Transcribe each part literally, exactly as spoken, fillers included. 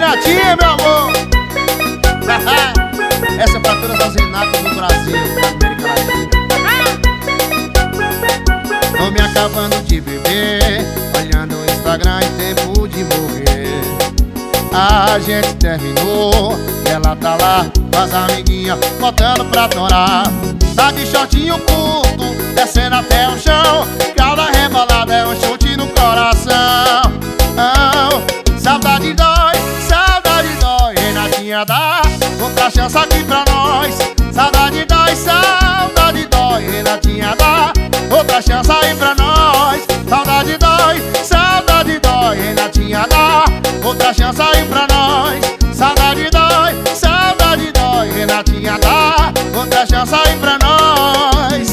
Renatinha, meu amor. Essa é pra todas as Renatas do Brasil, da América Latina. Tô me acabando de beber, olhando o Instagram em tempo de morrer. A gente terminou e ela tá lá com as amiguinhas botando pra torar. Tá de shortinho curto, descendo até o chão. Calda rebolada é um chute no coração. Oh, saudade dói, saudade dói. Renatinha dá outra chance aqui pra nós. Saudade dói, saudade dói. Renatinha dá outra chance aí pra nós. Saudade dói, saudade dói. Renatinha dá outra chance aí pra nós. Saudade dói, saudade dói. Renatinha dá outra chance aí pra nós.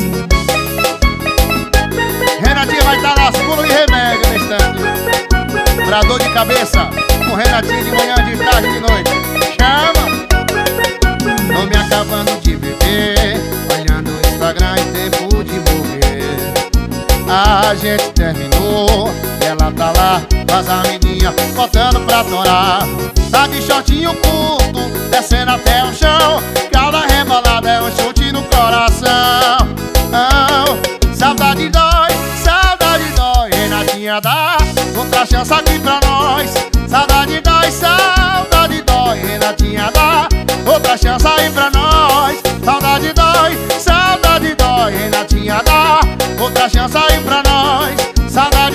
Renatinha vai estar lá, seguro de remédio nesse tanto. Pra dor de cabeça, com Renatinha de manhã, de tarde, de noite. Chama! Tô me acabando de beber, olhando o Instagram em tempo de morrer. A gente terminou e ela tá lá com as amiguinhas botando pra torar. Tá de shortinho curto, descendo até o chão. Calda rebolada é um chute no coração. Oh, saudade dói, saudade dói. Renatinha dá outra chance aqui pra nós. Saudade dói, saudade dói. Renatinha dá outra chance aí pra nós. Saudade dói, saudade dói. Renatinha dá outra chance aí pra nós. Saudade